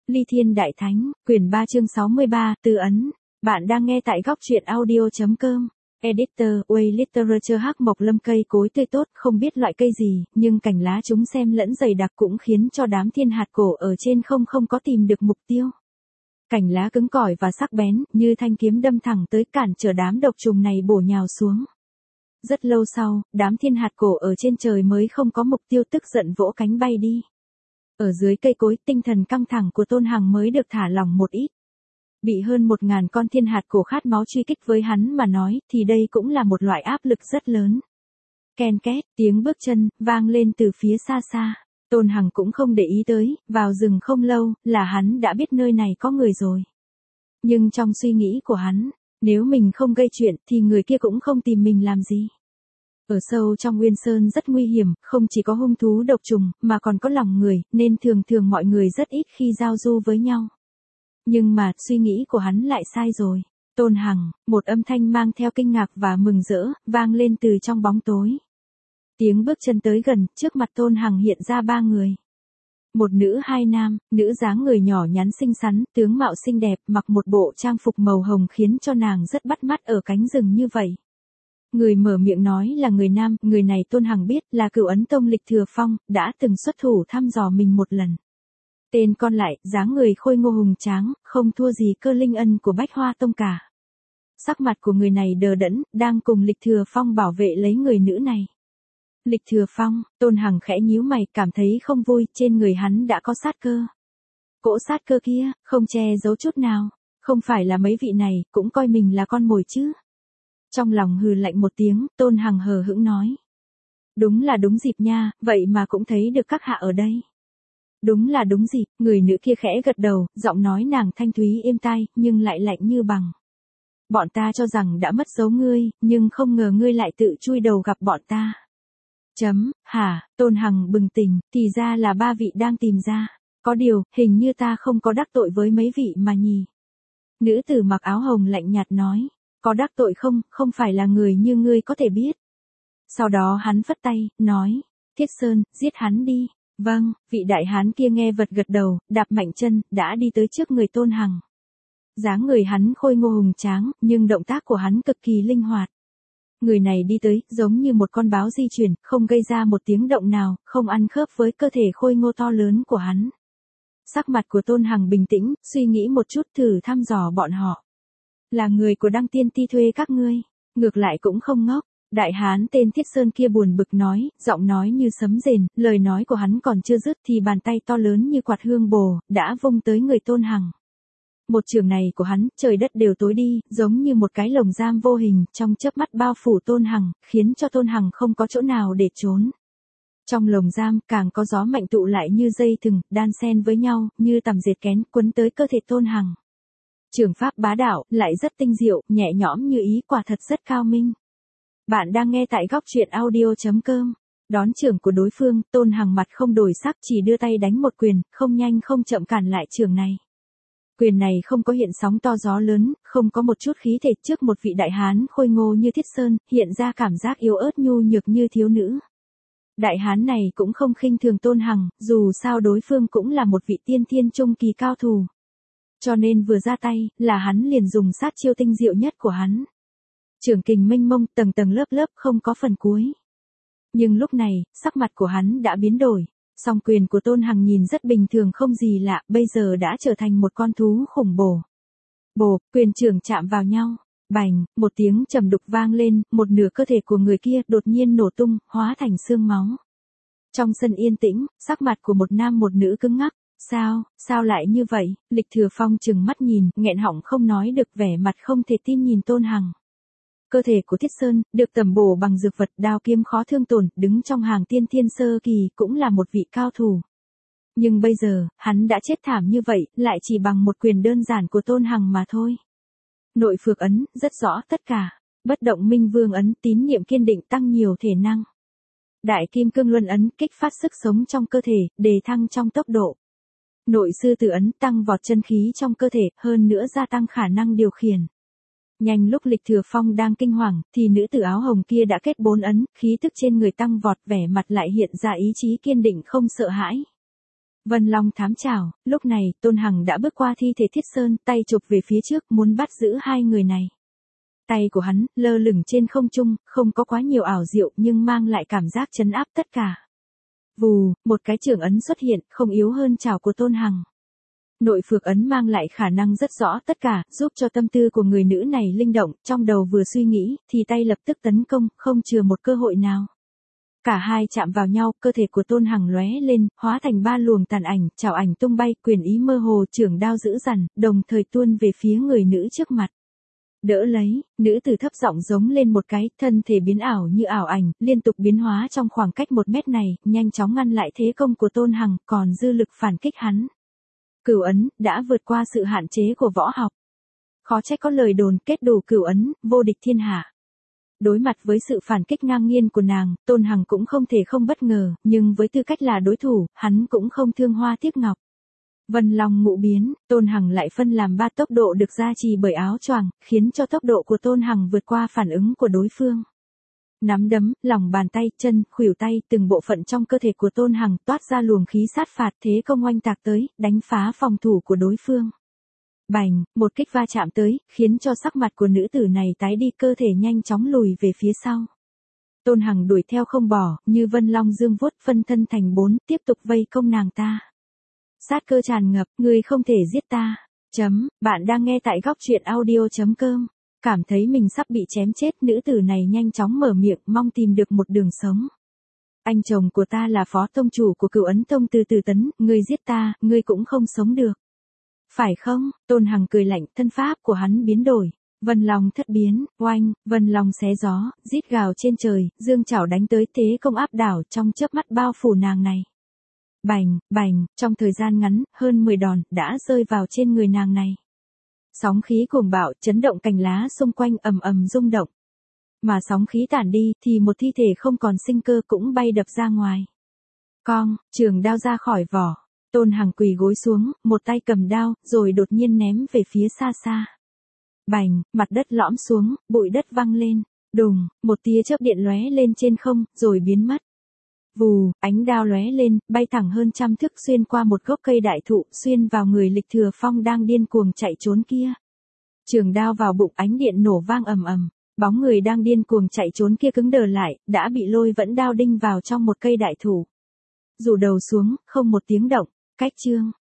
Ly Thiên Đại Thánh, quyển 3 chương 63, Tư ấn. Bạn đang nghe tại góc truyện audio.com. Editor, Way Literature. Hắc mộc lâm, cây cối tươi tốt, không biết loại cây gì, nhưng cành lá chúng xem lẫn dày đặc cũng khiến cho đám thiên hạt cổ ở trên không có tìm được mục tiêu. Cành lá cứng cỏi và sắc bén, như thanh kiếm đâm thẳng tới cản trở đám độc trùng này bổ nhào xuống. Rất lâu sau, đám thiên hạt cổ ở trên trời mới không có mục tiêu, tức giận vỗ cánh bay đi. Ở dưới cây cối, tinh thần căng thẳng của Tôn Hằng mới được thả lỏng một ít. Bị hơn 1000 con thiên hạt cổ khát máu truy kích với hắn mà nói, thì đây cũng là một loại áp lực rất lớn. Ken két, tiếng bước chân, vang lên từ phía xa xa. Tôn Hằng cũng không để ý tới, vào rừng không lâu, là hắn đã biết nơi này có người rồi. Nhưng trong suy nghĩ của hắn, nếu mình không gây chuyện, thì người kia cũng không tìm mình làm gì. Ở sâu trong Nguyên Sơn rất nguy hiểm, không chỉ có hung thú độc trùng, mà còn có lòng người, nên thường mọi người rất ít khi giao du với nhau. Nhưng mà, suy nghĩ của hắn lại sai rồi. Tôn Hằng, một âm thanh mang theo kinh ngạc và mừng rỡ, vang lên từ trong bóng tối. Tiếng bước chân tới gần, trước mặt Tôn Hằng hiện ra 3 người. Một nữ 2 nam, nữ dáng người nhỏ nhắn xinh xắn, tướng mạo xinh đẹp, mặc một bộ trang phục màu hồng khiến cho nàng rất bắt mắt ở cánh rừng như vậy. Người mở miệng nói là người nam, người này Tôn Hằng biết là Cửu Ấn Tông Lịch Thừa Phong, đã từng xuất thủ thăm dò mình một lần. Tên còn lại, dáng người khôi ngô hùng tráng, không thua gì Cơ Linh Ân của Bách Hoa Tông cả. Sắc mặt của người này đờ đẫn, đang cùng Lịch Thừa Phong bảo vệ lấy người nữ này. Lịch Thừa Phong, Tôn Hằng khẽ nhíu mày, cảm thấy không vui, trên người hắn đã có sát cơ. Cỗ sát cơ kia, không che giấu chút nào, không phải là mấy vị này, cũng coi mình là con mồi chứ. Trong lòng hừ lạnh một tiếng, Tôn Hằng hờ hững nói. Đúng là đúng dịp nha, vậy mà cũng thấy được các hạ ở đây. Đúng là đúng dịp, người nữ kia khẽ gật đầu, giọng nói nàng thanh thúy êm tai, nhưng lại lạnh như bằng. Bọn ta cho rằng đã mất dấu ngươi, nhưng không ngờ ngươi lại tự chui đầu gặp bọn ta. Hả, Tôn Hằng bừng tỉnh, thì ra là 3 vị đang tìm ra. Có điều, hình như ta không có đắc tội với mấy vị mà nhỉ. Nữ tử mặc áo hồng lạnh nhạt nói. Có đắc tội không, không phải là người như ngươi có thể biết. Sau đó hắn phất tay, nói. Thiết Sơn, giết hắn đi. Vâng, vị đại hán kia nghe vật gật đầu, đạp mạnh chân, đã đi tới trước người Tôn Hằng. Dáng người hắn khôi ngô hùng tráng, nhưng động tác của hắn cực kỳ linh hoạt. Người này đi tới, giống như một con báo di chuyển, không gây ra một tiếng động nào, không ăn khớp với cơ thể khôi ngô to lớn của hắn. Sắc mặt của Tôn Hằng bình tĩnh, suy nghĩ một chút thử thăm dò bọn họ. Là người của Đăng Tiên Ti thuê các ngươi, ngược lại cũng không ngốc. Đại hán tên Thiết Sơn kia buồn bực nói, giọng nói như sấm rền, lời nói của hắn còn chưa dứt thì bàn tay to lớn như quạt hương bồ, đã vung tới người Tôn Hằng. Một trường này của hắn, trời đất đều tối đi, giống như một cái lồng giam vô hình, trong chớp mắt bao phủ Tôn Hằng, khiến cho Tôn Hằng không có chỗ nào để trốn. Trong lồng giam, càng có gió mạnh tụ lại như dây thừng, đan xen với nhau, như tằm dệt kén, quấn tới cơ thể Tôn Hằng. Trường pháp bá đạo, lại rất tinh diệu, nhẹ nhõm như ý, quả thật rất cao minh. Bạn đang nghe tại góc truyện audio.com. Đón trường của đối phương, Tôn Hằng mặt không đổi sắc, chỉ đưa tay đánh một quyền, không nhanh không chậm cản lại trường này. Quyền này không có hiện sóng to gió lớn, không có một chút khí thể, trước một vị đại hán khôi ngô như Thiết Sơn, hiện ra cảm giác yếu ớt nhu nhược như thiếu nữ. Đại hán này cũng không khinh thường Tôn Hằng, dù sao đối phương cũng là một vị tiên thiên trung kỳ cao thủ. Cho nên vừa ra tay, là hắn liền dùng sát chiêu tinh diệu nhất của hắn. Trường kình mênh mông, tầng tầng lớp lớp, không có phần cuối. Nhưng lúc này, sắc mặt của hắn đã biến đổi. Song quyền của Tôn Hằng nhìn rất bình thường không gì lạ, bây giờ đã trở thành một con thú khủng bồ. Bồ, quyền trường chạm vào nhau. Bành, một tiếng trầm đục vang lên, một nửa cơ thể của người kia đột nhiên nổ tung, hóa thành xương máu. Trong sân yên tĩnh, sắc mặt của một nam một nữ cứng ngắc. Sao lại như vậy? Lịch Thừa Phong trừng mắt nhìn, nghẹn họng không nói được, vẻ mặt không thể tin nhìn Tôn Hằng. Cơ thể của Thiết Sơn, được tẩm bổ bằng dược vật, đao kiếm khó thương tổn, đứng trong hàng tiên thiên sơ kỳ, cũng là một vị cao thủ. Nhưng bây giờ, hắn đã chết thảm như vậy, lại chỉ bằng một quyền đơn giản của Tôn Hằng mà thôi. Nội Phược ấn, rất rõ tất cả. Bất động Minh Vương ấn, tín niệm kiên định tăng nhiều thể năng. Đại Kim Cương Luân ấn, kích phát sức sống trong cơ thể, đề thăng trong tốc độ. Nội Sư Tử ấn, tăng vọt chân khí trong cơ thể, hơn nữa gia tăng khả năng điều khiển. Nhanh lúc Lịch Thừa Phong đang kinh hoàng, thì nữ tử áo hồng kia đã kết 4 ấn, khí tức trên người tăng vọt, vẻ mặt lại hiện ra ý chí kiên định không sợ hãi. Vân Long thám chào, lúc này, Tôn Hằng đã bước qua thi thể Thiết Sơn, tay chụp về phía trước, muốn bắt giữ hai người này. Tay của hắn, lơ lửng trên không trung, không có quá nhiều ảo diệu nhưng mang lại cảm giác trấn áp tất cả. Vù, một cái trường ấn xuất hiện, không yếu hơn chảo của Tôn Hằng. Nội phược ấn mang lại khả năng rất rõ tất cả, giúp cho tâm tư của người nữ này linh động, trong đầu vừa suy nghĩ, thì tay lập tức tấn công, không chừa một cơ hội nào. Cả hai chạm vào nhau, cơ thể của Tôn Hằng lóe lên, hóa thành 3 luồng tàn ảnh, chảo ảnh tung bay, quyền ý mơ hồ, chưởng đao dữ dằn, đồng thời tuôn về phía người nữ trước mặt. Đỡ lấy, nữ tử thấp giọng giống lên một cái, thân thể biến ảo như ảo ảnh, liên tục biến hóa trong khoảng cách 1 mét này, nhanh chóng ngăn lại thế công của Tôn Hằng, còn dư lực phản kích hắn. Cửu ấn, đã vượt qua sự hạn chế của võ học. Khó trách có lời đồn kết đủ cửu ấn, vô địch thiên hạ. Đối mặt với sự phản kích ngang nhiên của nàng, Tôn Hằng cũng không thể không bất ngờ, nhưng với tư cách là đối thủ, hắn cũng không thương hoa tiếc ngọc. Vân Long ngũ biến, Tôn Hằng lại phân làm 3 tốc độ được gia trì bởi áo choàng, khiến cho tốc độ của Tôn Hằng vượt qua phản ứng của đối phương. Nắm đấm, lòng bàn tay, chân, khuỷu tay, từng bộ phận trong cơ thể của Tôn Hằng toát ra luồng khí sát phạt, thế công oanh tạc tới, đánh phá phòng thủ của đối phương. Bành, một kích va chạm tới, khiến cho sắc mặt của nữ tử này tái đi, cơ thể nhanh chóng lùi về phía sau. Tôn Hằng đuổi theo không bỏ, như Vân Long dương vuốt, phân thân thành 4, tiếp tục vây công nàng ta. Sát cơ tràn ngập, ngươi không thể giết ta. Bạn đang nghe tại góc truyện audio.com. Cảm thấy mình sắp bị chém chết, nữ tử này nhanh chóng mở miệng, mong tìm được một đường sống. Anh chồng của ta là phó tông chủ của Cửu Ấn Tông Từ Từ Tấn, ngươi giết ta, ngươi cũng không sống được. Phải không? Tôn Hằng cười lạnh, thân pháp của hắn biến đổi. Vân Long thất biến, oanh, Vân Long xé gió, rít gào trên trời, dương chảo đánh tới, thế công áp đảo, trong chớp mắt bao phủ nàng này. Bành, bành, trong thời gian ngắn, hơn 10 đòn, đã rơi vào trên người nàng này. Sóng khí cuồng bạo, chấn động cành lá xung quanh, ầm ầm rung động. Mà sóng khí tản đi, thì một thi thể không còn sinh cơ cũng bay đập ra ngoài. Cong, trường đao ra khỏi vỏ. Tôn Hằng quỳ gối xuống, một tay cầm đao, rồi đột nhiên ném về phía xa xa. Bành, mặt đất lõm xuống, bụi đất văng lên. Đùng, một tia chớp điện lóe lên trên không, rồi biến mất. Vù, ánh đao lóe lên, bay thẳng hơn 100 thước xuyên qua một gốc cây đại thụ, xuyên vào người Lịch Thừa Phong đang điên cuồng chạy trốn kia. Trường đao vào bụng, ánh điện nổ vang ầm ầm, bóng người đang điên cuồng chạy trốn kia cứng đờ lại, đã bị lôi vẫn đao đinh vào trong một cây đại thụ. Rủ đầu xuống, không một tiếng động, cách chương.